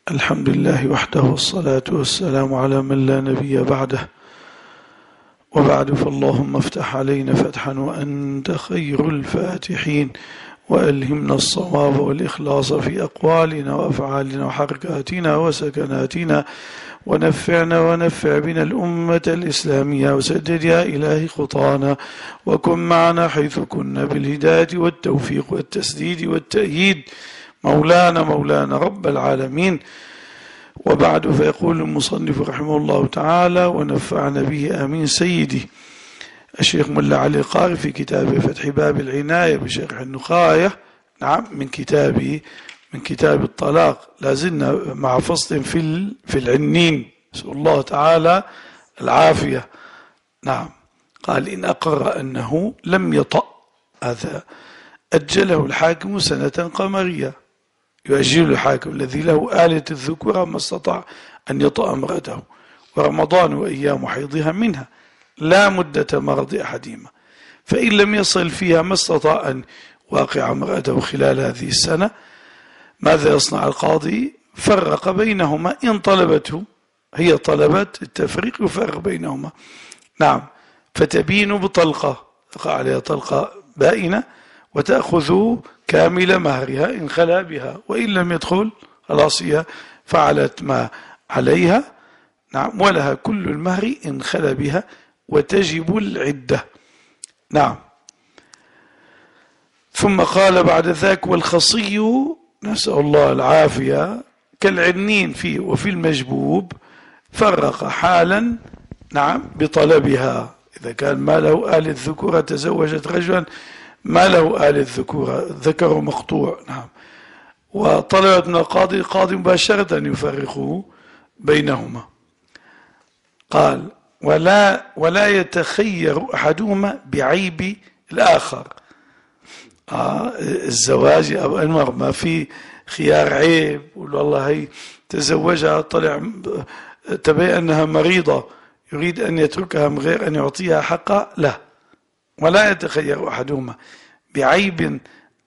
الحمد لله وحده والصلاة والسلام على من لا نبي بعده. وبعد، فاللهم افتح علينا فتحا وأنت خير الفاتحين، وألهمنا الصواب والإخلاص في أقوالنا وأفعالنا وحركاتنا وسكناتنا، ونفعنا ونفع بنا الأمة الإسلامية، وسدد يا إلهي خطانا، وكن معنا حيث كنا بالهداية والتوفيق والتسديد والتأييد، مولانا رب العالمين. وبعد، فيقول المصنف رحمه الله تعالى ونفعنا به آمين. سيدي الشيخ ملا علي القاري في كتابه فتح باب العناية بشرح النخاية، نعم، من كتاب الطلاق. لازلنا مع فصل في العنين، نسأل الله تعالى العافية. نعم، قال إن أقر أنه لم يطأ، هذا أجله الحاكم سنة قمرية، يؤجل الحاكم الذي له آلة الذكورة ما استطاع أن يطأ امرأته، ورمضان وأيام حيضها منها لا مدة مرض أحدهما، فإن لم يصل فيها ما استطاع أن واقع امرأته خلال هذه السنة، ماذا يصنع القاضي؟ فرق بينهما إن طلبته، هي طلبت التفريق يفرق بينهما. نعم، فتبين بطلقة، تقع عليها طلقة بائنة، وتأخذ كامل مهرها إن خلا بها، وإن لم يدخل خلاص هي فعلت ما عليها. نعم، ولها كل المهر إن خلا بها، وتجب العدة. نعم، ثم قال بعد ذاك والخصي، نسأل الله العافية، كالعنين فيه وفي المجبوب، فرق حالا، نعم، بطلبها. إذا كان ما له آل الذكورة تزوجت رجلا ما له آل الذكورة، ذكر مقطوع، نعم، وطلبت من القاضي مباشرة أن يفرقوا بينهما. قال ولا يتخير أحدهما بعيب الآخر. الزواج أو المرء ما في خيار عيب، والله هي تزوجها طلع تبين أنها مريضة يريد أن يتركها من غير أن يعطيها حقها، لا، ولا يتخير أحدهما بعيب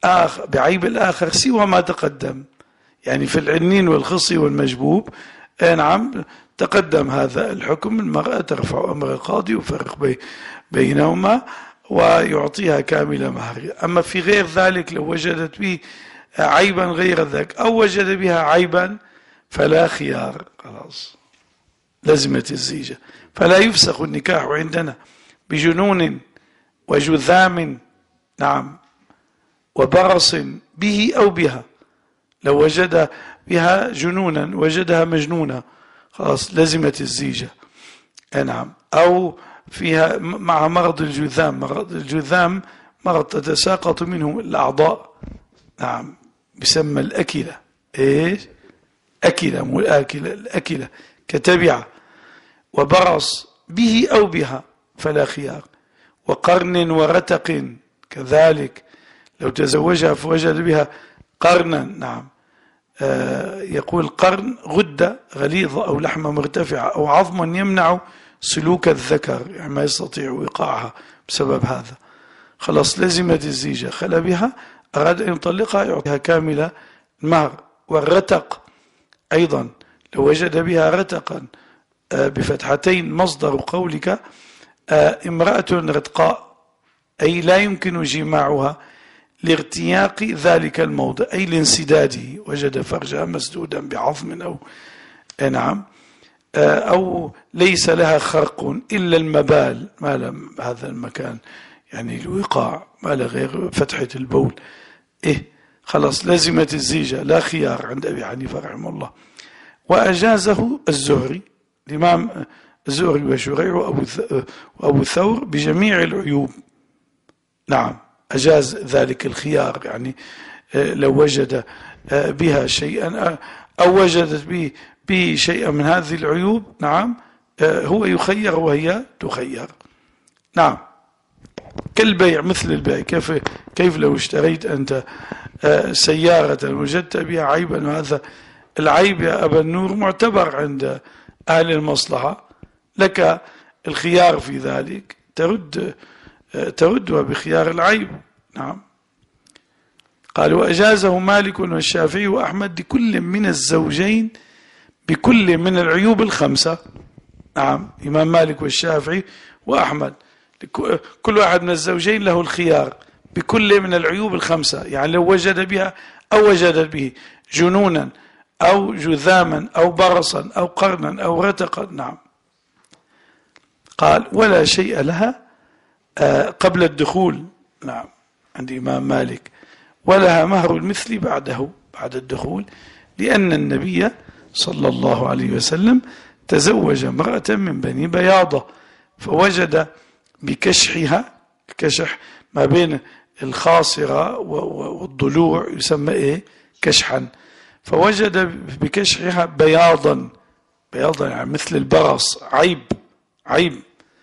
الآخر سوى ما تقدم. يعني في العنين والخصي والمجبوب، نعم، تقدم هذا الحكم، المرأة ترفع أمر القاضي ويفرق بينهما ويعطيها كامل مهرها. أما في غير ذلك، لو وجدت به عيبا غير ذاك أو وجد بها عيبا فلا خيار، خلاص لزمت الزيجة. فلا يفسخ النكاح عندنا بجنون وجذام، نعم، وبرص به أو بها. لو وجد بها جنونا وجدها مجنونة، خلاص لزمت الزيجة. نعم، أو فيها مع مرض الجذام مرض تتساقط منه الأعضاء، نعم، بسمى الأكلة. إيش؟ أكلة، مو الآكلة، الأكلة كتبعة. وبرص به أو بها فلا خيار. وقرن ورتق كذلك، لو تزوجها فوجد بها قرنا، نعم، يقول قرن غدة غليظة أو لحمة مرتفعة أو عظم يمنع سلوك الذكر، يعني ما يستطيع وقاعها بسبب هذا، خلاص لزمت الزيجة. خلا بها، أراد أن يطلقها يعطيها كاملة المهر. والرتق أيضا، لو وجد بها رتقا بفتحتين، مصدر قولك امرأة رتقاء، أي لا يمكن جماعها لارتياق ذلك الموضع، أي لانسداده، وجد فرجها مسدودا بعظم أو، نعم، أو ليس لها خرق إلا المبال، ما لم هذا المكان يعني الوقاع، ما له غير فتحة البول، خلاص لزمت الزيجة، لا خيار عند أبي حنيفة رحمه الله. وأجازه الزهري، الإمام الزهري وشريع وأبو ثور بجميع العيوب. نعم، أجاز ذلك الخيار، يعني لو وجد بها شيئا أو وجدت به شيئا من هذه العيوب، نعم، هو يخير وهي تخير. نعم، كالبيع، مثل البيع. كيف لو اشتريت أنت سيارة وجدت بها عيبا، وهذا العيب يا أبا النور معتبر عند أهل المصلحة، لك الخيار في ذلك، تردها بخيار العيب. نعم، قال وأجازه مالك والشافعي وأحمد لكل من الزوجين بكل من العيوب الخمسة. نعم، إمام مالك والشافعي وأحمد كل واحد من الزوجين له الخيار بكل من العيوب الخمسة، يعني لو وجد بها أو وجدت به جنونا أو جذاما أو برصا أو قرنا أو رتقا. نعم. قال ولا شيء لها قبل الدخول. نعم، عند إمام مالك. ولها مهر المثل بعد الدخول، لأن النبي صلى الله عليه وسلم تزوج امرأة من بني بياضة فوجد بكشحها، الكشح ما بين الخاصرة والضلوع يسمى كشحا، فوجد بكشحها بياضا يعني مثل البرص، عيب،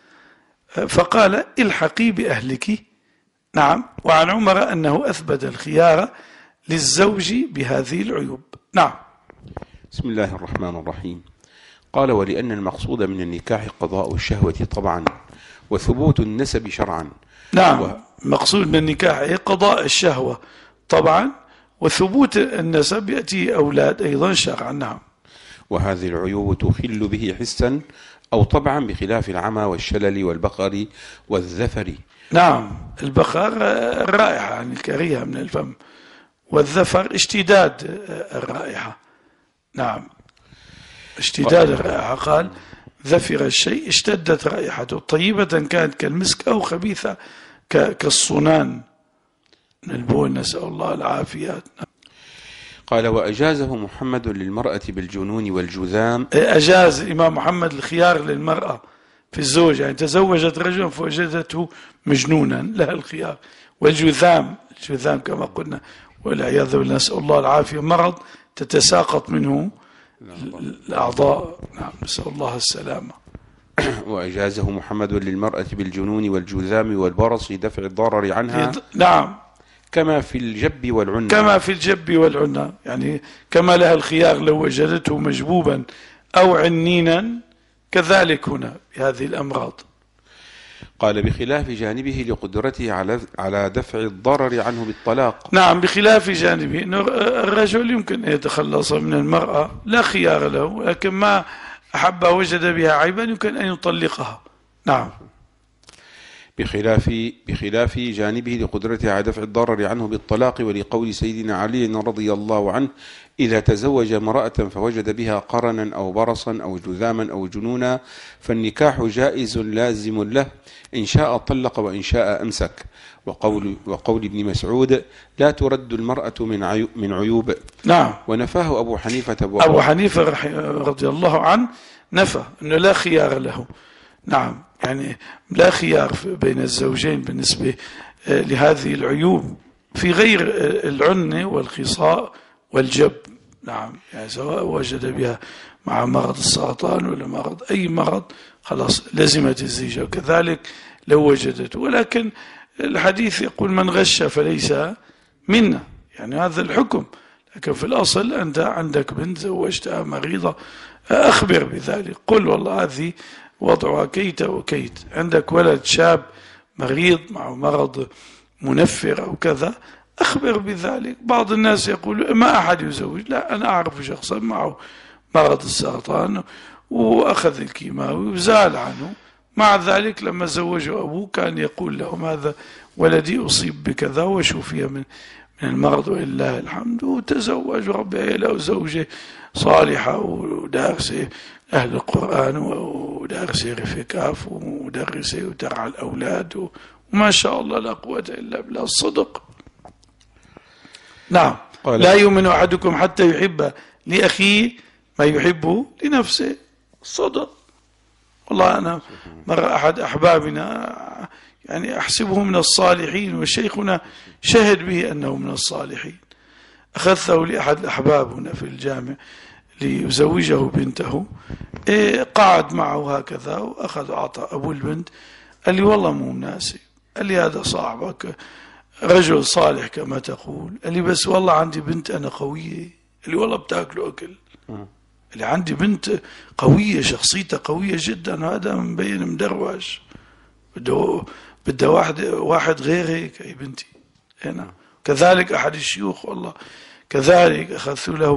فقال الحقي بأهلك. نعم. وعن عمر أنه أثبت الخيار للزوج بهذه العيوب. نعم. بسم الله الرحمن الرحيم. قال ولأن المقصود من النكاح قضاء الشهوة طبعا وثبوت النسب شرعا. نعم، مقصود من النكاح قضاء الشهوة طبعا وثبوت النسب، يأتي أولاد أيضا شرعا. نعم. وهذه العيوب تخل به حسا أو طبعا بخلاف العمى والشلل والبقر والذفر. نعم، البقر الرائحة يعني الكريهة من الفم، والذفر اشتداد الرائحة. نعم، اشتداد الرائحة. قال ذفر الشيء اشتدت رائحته، طيبة كانت كالمسك أو خبيثة كالصنان من البول، نسأل الله العافية. قال وأجازه محمد للمرأة بالجنون والجذام. أجاز الإمام محمد الخيار للمرأة في الزوج، يعني تزوجت رجلا فوجدته مجنونا لها الخيار. والجذام كما قلنا والعياذ بالله نسأل الله العافية، مرض تتساقط منه الأعضاء. نعم، نسأل الله السلامة. وأجازه محمد للمرأة بالجنون والجذام والبرص دفع الضرر عنها. نعم، كما في الجب والعنة، يعني كما لها الخيار لو وجدته مجبوبا أو عنينا، كذلك هنا بهذه الأمراض. قال بخلاف جانبه لقدرته على دفع الضرر عنه بالطلاق. نعم، بخلاف جانبه إنه الرجل يمكن أن يتخلص من المرأة لا خيار له، لكن ما أحب وجد بها عيبا يمكن أن يطلقها. نعم. بخلاف جانبه لقدرته على دفع الضرر عنه بالطلاق، ولقول سيدنا علي رضي الله عنه إذا تزوج امرأة فوجد بها قرنا أو برصا أو جذاما أو جنونا فالنكاح جائز لازم له، إن شاء طلق وإن شاء أمسك. وقول ابن مسعود لا ترد المرأة من عيوب. نعم. ونفاه أبو حنيفة رضي الله عنه نفى أنه لا خيار له. نعم، يعني لا خيار بين الزوجين بالنسبة لهذه العيوب في غير العنة والخصاء والجب. نعم، يعني سواء وجد بها مع مرض السرطان ولا أي مرض خلاص لزمت الزيجة، وكذلك لو وجدت. ولكن الحديث يقول من غش فليس منا، يعني هذا الحكم. لكن في الأصل أنت عندك بنت زوجتها مريضة، أخبر بذلك، قل والله هذه وضعها كيت وكيت. عندك ولد شاب مريض معه مرض منفر أو كذا، أخبر بذلك. بعض الناس يقول ما أحد يزوج، لا، أنا أعرف شخصا معه مرض السرطان وأخذ الكيماوي وزال عنه، مع ذلك لما زوجه أبوه كان يقول لهم هذا ولدي أصيب بكذا وشوفي من المرض ولله الحمد، وتزوج وربي له زوجة صالحة ودارسة أهل القرآن ودارسة رفقاف ومدرسة وترعى الأولاد وما شاء الله لا قوة إلا بالله. الصدق. نعم. لا يؤمن أحدكم حتى يحب لأخيه ما يحبه لنفسه. الصدق. والله أنا مرة أحد أحبابنا يعني أحسبه من الصالحين وشيخنا شهد به أنه من الصالحين، أخذته لأحد الأحباب هنا في الجامع ليزوجه بنته، قعد معه هكذا وأخذ أعطى أبو البنت، قال لي والله مو مناسب، قال لي هذا صاحبك رجل صالح كما تقول، قال لي بس والله عندي بنت أنا قوية، قال لي والله بتاكله أكل، اللي عندي بنت قوية شخصيتها قوية جدا، هذا مبين مدروش، بده واحد غير هيك يا بنتي هنا. كذلك أحد الشيوخ والله كذلك أخذت له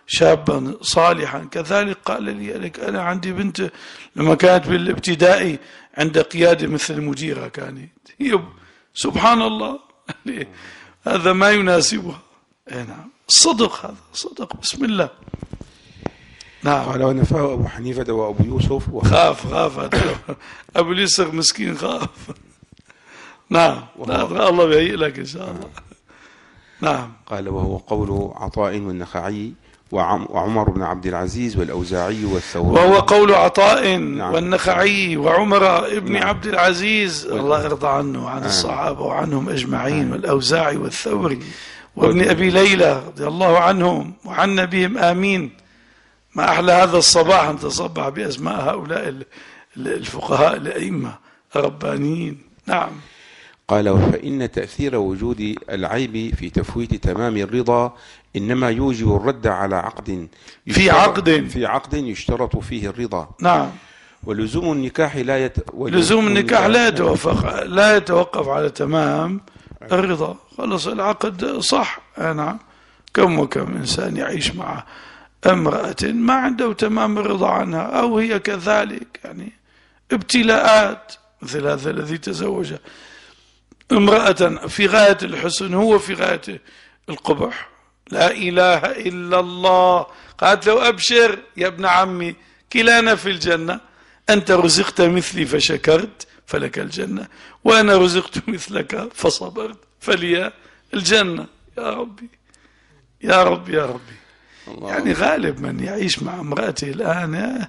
شابا صالحا. كذلك قال لي لك أنا عندي بنت لما كانت بالابتدائي عند قيادة مثل المديرة كانت هي سبحان الله هذا ما يناسبها. نعم الصدق، هذا صدق. بسم الله. نعم. قال ونفاه أبو حنيفة وأبو يوسف خاف أبو يوسف مسكين خاف. نعم الله بيهيئ لك إن شاء الله. نعم. قال وهو قول عطاء والنخعي وعمر بن عبد العزيز والأوزاعي والثوري. وهو قول عطاء والنخعي وعمر بن عبد العزيز الله يرضى عنه وعن الصحابة وعنهم أجمعين، والأوزاعي والثوري وابن أبي ليلى رضي الله عنهم وعنا بهم آمين. ما أحلى هذا الصباح أن تصبح بأسماء هؤلاء الفقهاء الأئمة الربانيين. نعم. قال فإن تأثير وجود العيب في تفويت تمام الرضا إنما يوجب الرد على عقد في عقد يشترط فيه الرضا. نعم. ولزوم النكاح لزوم النكاح لا يتوقف على تمام الرضا. خلص العقد صح. نعم. كم وكم إنسان يعيش مع امرأة ما عنده تمام الرضا عنها، أو هي كذلك، يعني ابتلاءات، مثل هذا الذي تزوج امرأة في غاية الحسن هو في غاية القبح، لا إله إلا الله. قالت له أبشر يا ابن عمي كلانا في الجنة، أنت رزقت مثلي فشكرت فلك الجنة، وأنا رزقت مثلك فصبرت فلي الجنة. يا ربي يا ربي يا ربي. يعني غالب من يعيش مع امرأته الآن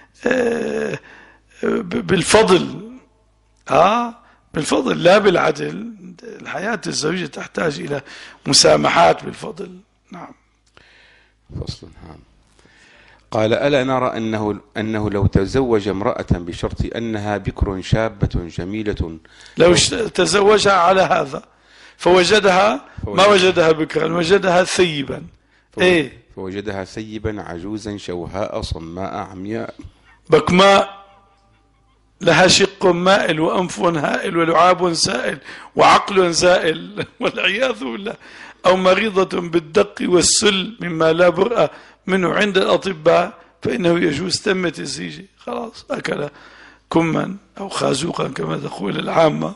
بالفضل، بالفضل لا بالعدل. الحياة الزوجية تحتاج إلى مسامحات بالفضل. نعم. فصل. قال ألا نرى أنه لو تزوج امرأة بشرط أنها بكر شابة جميلة، لو تزوجها على هذا فوجدها ما وجدها بكرا، وجدها ثيبا. فوجدها ثيبا عجوزا شوهاء صماء عمياء بكماء، لها شق مائل وأنف هائل ولعاب سائل وعقل زائل والعياذ بالله، أو مريضة بالدق والسل مما لا برأ منه عند الأطباء، فإنه يجوز تمت الزيجة. خلاص أكل كما أو خازوقا كما تقول العامة.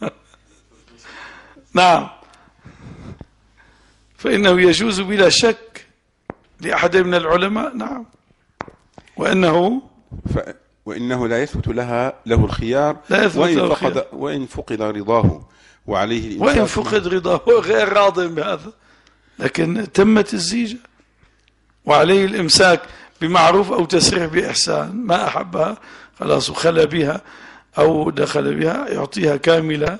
نعم. فإنه يجوز بلا شك لأحد من العلماء. نعم. وإنه لا يثبت له الخيار وإن فقد رضاه، وعليه وإن فقد رضاه غير راض بهذا، لكن تمت الزيجة وعليه الإمساك بمعروف أو تسريح بإحسان. ما أحبها خلاص وخلى بها أو دخل بها يعطيها كاملة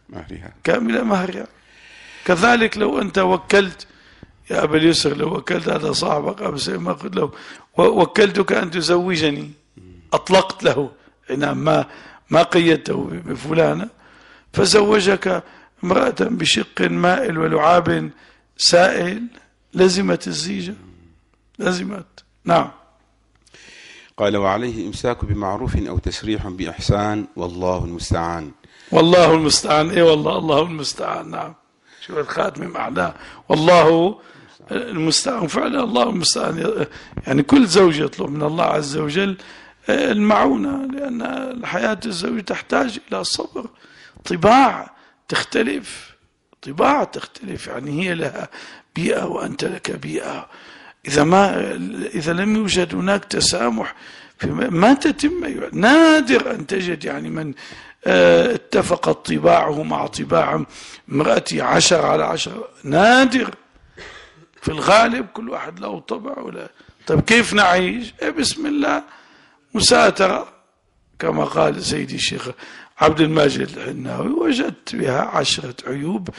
مهرها. كذلك لو أنت وكلت يا أبا اليسر، لو وكلت هذا صاحبك أبو سيد ما قلت له وكلتك أن تزوجني، أطلقت له، ما قيدته بفلانة، فزوجك امرأة بشق مائل ولعاب سائل، لزمت الزيجة، لزمت. نعم. قال وعليه إمساك بمعروف أو تسريح بإحسان، والله المستعان. والله المستعان. إيه والله الله المستعان. نعم. شوف الخاتم معناه والله المستعان، فعلا الله المستعان. يعني كل زوج يطلب من الله عز وجل المعونة، لأن الحياة الزوجية تحتاج إلى صبر. طباع تختلف، يعني هي لها بيئة وأنت لك بيئة. إذا لم يوجد هناك تسامح ما تتم. نادر أن تجد يعني من اتفقت طباعه مع طباع امرأتي 10/10. نادر. في الغالب كل واحد له طبع. ولا طيب كيف نعيش؟ بسم الله، مساترة كما قال سيدي الشيخ عبد الماجد الحناوي، وجدت بها 10 عيوب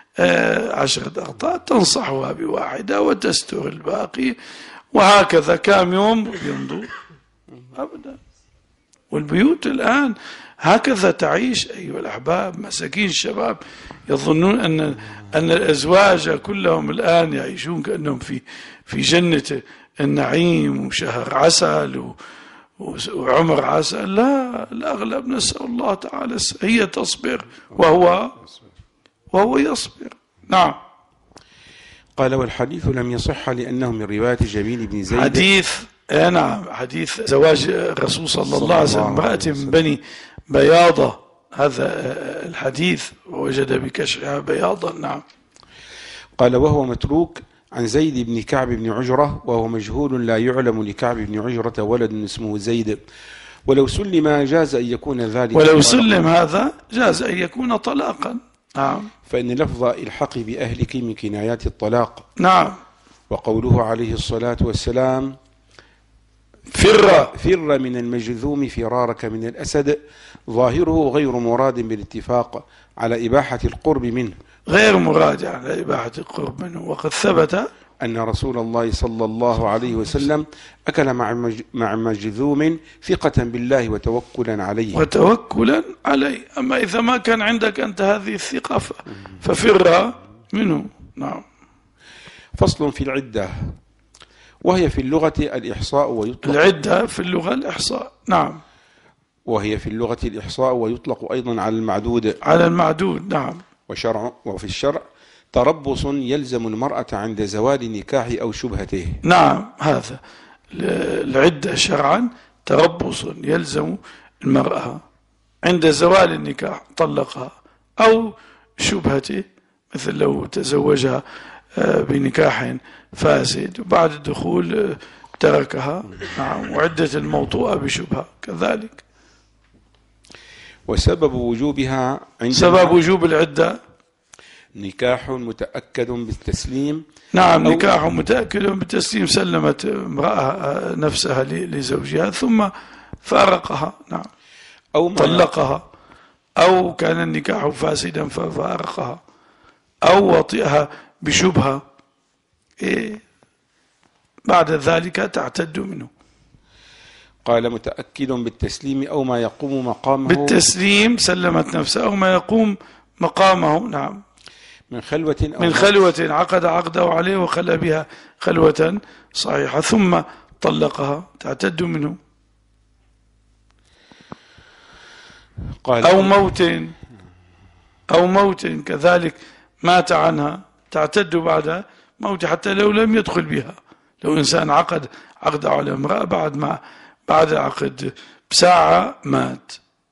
10 أخطاء تنصحها بواحدة وتستر الباقي، وهكذا كم يوم يمضوا أبدا. والبيوت الآن هكذا تعيش أيها الأحباب. مساكين الشباب يظنون أن الأزواج كلهم الآن يعيشون كأنهم في جنة النعيم وشهر عسل وعمر عسل. لا، الأغلب نسأل الله تعالى هي تصبر وهو يصبر. نعم. قال والحديث لم يصح لأنه من رواية جميل بن زيد. حديث نعم، حديث زواج الرسول صلى الله عليه وسلم امرأة من بني بياضة، هذا الحديث وجد بكشفها بياضا. نعم. قال وهو متروك عن زيد بن كعب بن عجرة، وهو مجهول لا يعلم لكعب بن عجرة ولد اسمه زيد. ولو سلم جاز أن يكون ذلك، ولو سلم هذا جاز أن يكون طلاقا. نعم. فإن لفظ الحق بأهلك من كنايات الطلاق. نعم. وقوله عليه الصلاة والسلام فر من المجذوم فرارك من الأسد، ظاهره غير مراد بالاتفاق على إباحة القرب منه، غير مراد على إباحة القرب منه. وقد ثبت أن رسول الله صلى الله عليه وسلم أكل مع مجذوم ثقة بالله وتوكلا عليه. أما إذا ما كان عندك أنت هذه الثقة ففر منه. نعم. فصل في العدة، وهي في اللغة الإحصاء ويطلق. العدة في اللغة الإحصاء. نعم. وهي في اللغة الإحصاء ويطلق أيضا على المعدود. نعم. وفي الشرع تربص يلزم المرأة عند زوال نكاح أو شبهته. نعم. هذا العدة شرعا تربص يلزم المرأة عند زوال النكاح، طلقها أو شبهته، مثل لو تزوجها بنكاح فاسد وبعد الدخول تركها. نعم. وعدة الموطوءة بشبهة كذلك. وسبب وجوبها سبب وجوب العدة نكاح متأكد بالتسليم. نعم. نكاح متأكد بالتسليم، سلمت امرأة نفسها لزوجها ثم فارقها. نعم. أو طلقها، أو كان النكاح فاسدا ففارقها، أو وطئها بشبهة، بعد ذلك تعتد منه. قال متأكد بالتسليم أو ما يقوم مقامه. بالتسليم سلمت نفسها أو ما يقوم مقامه. نعم. من خلوة عقد عقده عليه وخلى بها خلوة صحيحة ثم طلقها، تعتد منه. قال أو موت كذلك، مات عنها، تعتد بعد موت حتى لو لم يدخل بها. لو إنسان عقد على امرأة بعد عقد بساعة مات،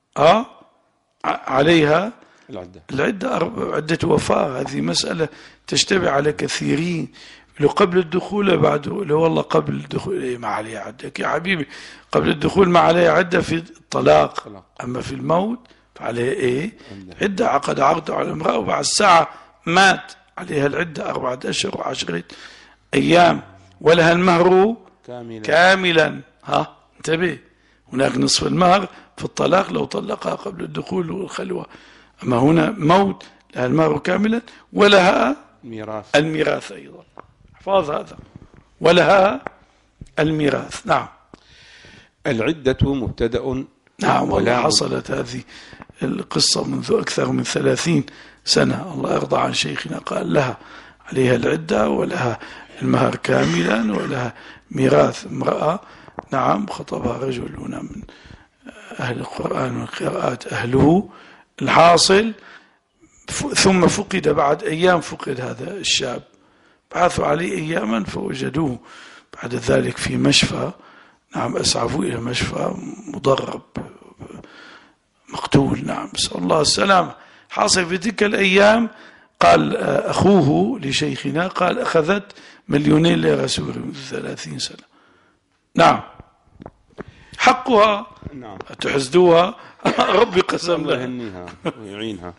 عليها العدة عدة وفاة. هذه مسألة تشتبه على كثيرين. لو قبل الدخول بعد، لو والله قبل الدخول ما عليها عدة يا حبيبي، قبل الدخول ما عليها عدة في الطلاق، أما في الموت فعليها عدة. عقده على امرأة وبعد الساعة مات، عليها العدة 4 أشهر و10 أيام، ولها المهر كاملا. انتبه، هناك نصف المهر في الطلاق لو طلقها قبل الدخول والخلوة، أما هنا موت، لها المهر كاملا ولها الميراث أيضا. احفظ هذا، ولها الميراث. نعم. العدة مبتدأ. نعم. والله حصلت هذه القصة منذ أكثر من 30 سنة، الله يرضى عن شيخنا، قال لها عليها العدة ولها المهر كاملا ولها ميراث امرأة. نعم. خطبها رجل هنا من أهل القرآن والقراءات أهله. الحاصل ثم فقد بعد أيام، فقد هذا الشاب، بعثوا عليه أياما فوجدوه بعد ذلك في مشفى. نعم. أسعفوا إلى مشفى مضرب مقتول. نعم. نسأل الله السلامة. حاصل في تلك الأيام قال أخوه لشيخنا، قال أخذت 2,000,000 ليرة سوري منذ 30 سنة. نعم. حقها. نعم. تحسدوها ربي قسم الله لها. يهنيها ويعينها.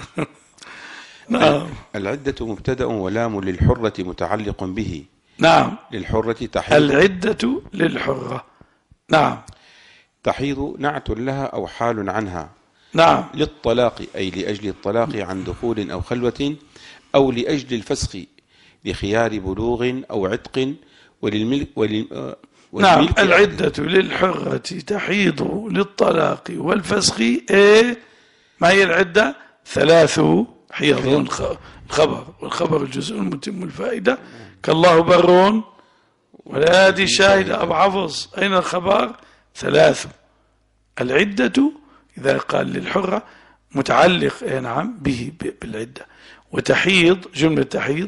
نعم. العدة مبتدأ ولام للحرة متعلق به. نعم. للحرة تحيض. العدة للحرة. نعم. تحيض نعت لها أو حال عنها. نعم. للطلاق أي لأجل الطلاق عن دخول أو خلوة، أو لأجل الفسخ لخيار بلوغ أو عتق، وللملك. نعم. العدة للحرة تحيض للطلاق والفسخ. ما هي العدة؟ 3 حيض. الخبر، والخبر الجزء المتم الفائدة، كالله برون والآدي الشاهد. أبو حفظ، أين الخبر؟ 3. العدة إذا قال للحرة متعلق نعم به بالعدة. وتحيض، جملة تحيض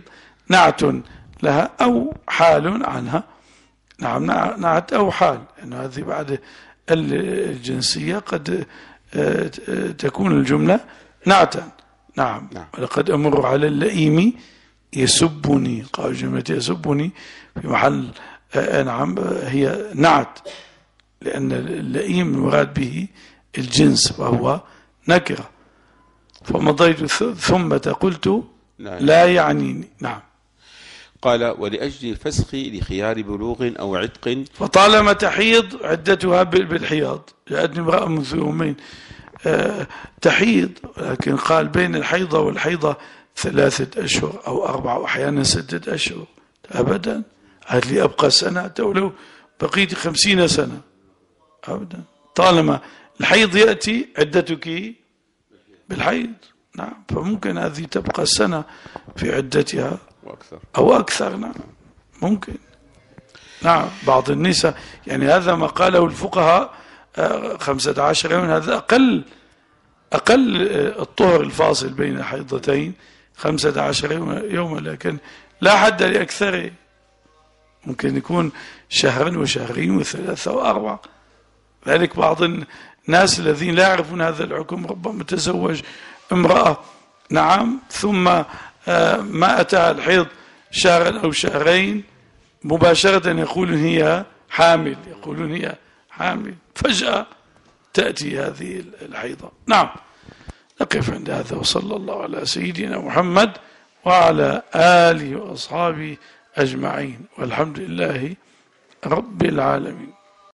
نعت لها أو حال عنها. نعم، نعت أو حال، لأن هذه بعد الجنسية قد تكون الجملة نعتا. نعم. ولقد أمر على اللئيم يسبني، قال جملة يسبني في محل نعم هي نعت، لأن اللئيم المراد به الجنس وهو نكرة. فمضيت ثم قلت لا يعنيني. نعم. قال ولأجل الفسخ لخيار بلوغ أو عتق، فطالما تحيض عدتها بالحياض. جاءتني امرأة منذ يومين تحيض، لكن قال بين الحيضة والحيضة 3 أشهر أو 4 وأحيانا 6 أشهر. أبدا، قالت لي أبقى سنة ولو بقيت 50 سنة أبدا، طالما الحيض يأتي عدتك بالحيض. نعم، فممكن هذه تبقى سنة في عدتها أو أكثر. نعم ممكن. نعم، بعض النساء يعني هذا ما قاله الفقهاء 15 يوم، هذا أقل الطهر الفاصل بين حيضتين 15 يوما، لكن لا حد لأكثره. ممكن يكون 1 و2 و3 و4. ذلك بعض الناس الذين لا يعرفون هذا الحكم ربما تزوج امرأة نعم ثم ما أتى الحيض 1 أو 2 مباشرة يقولون هي حامل، فجأة تأتي هذه الحيضة. نعم، نقف عند هذا، وصلى الله على سيدنا محمد وعلى آله وأصحابه أجمعين، والحمد لله رب العالمين.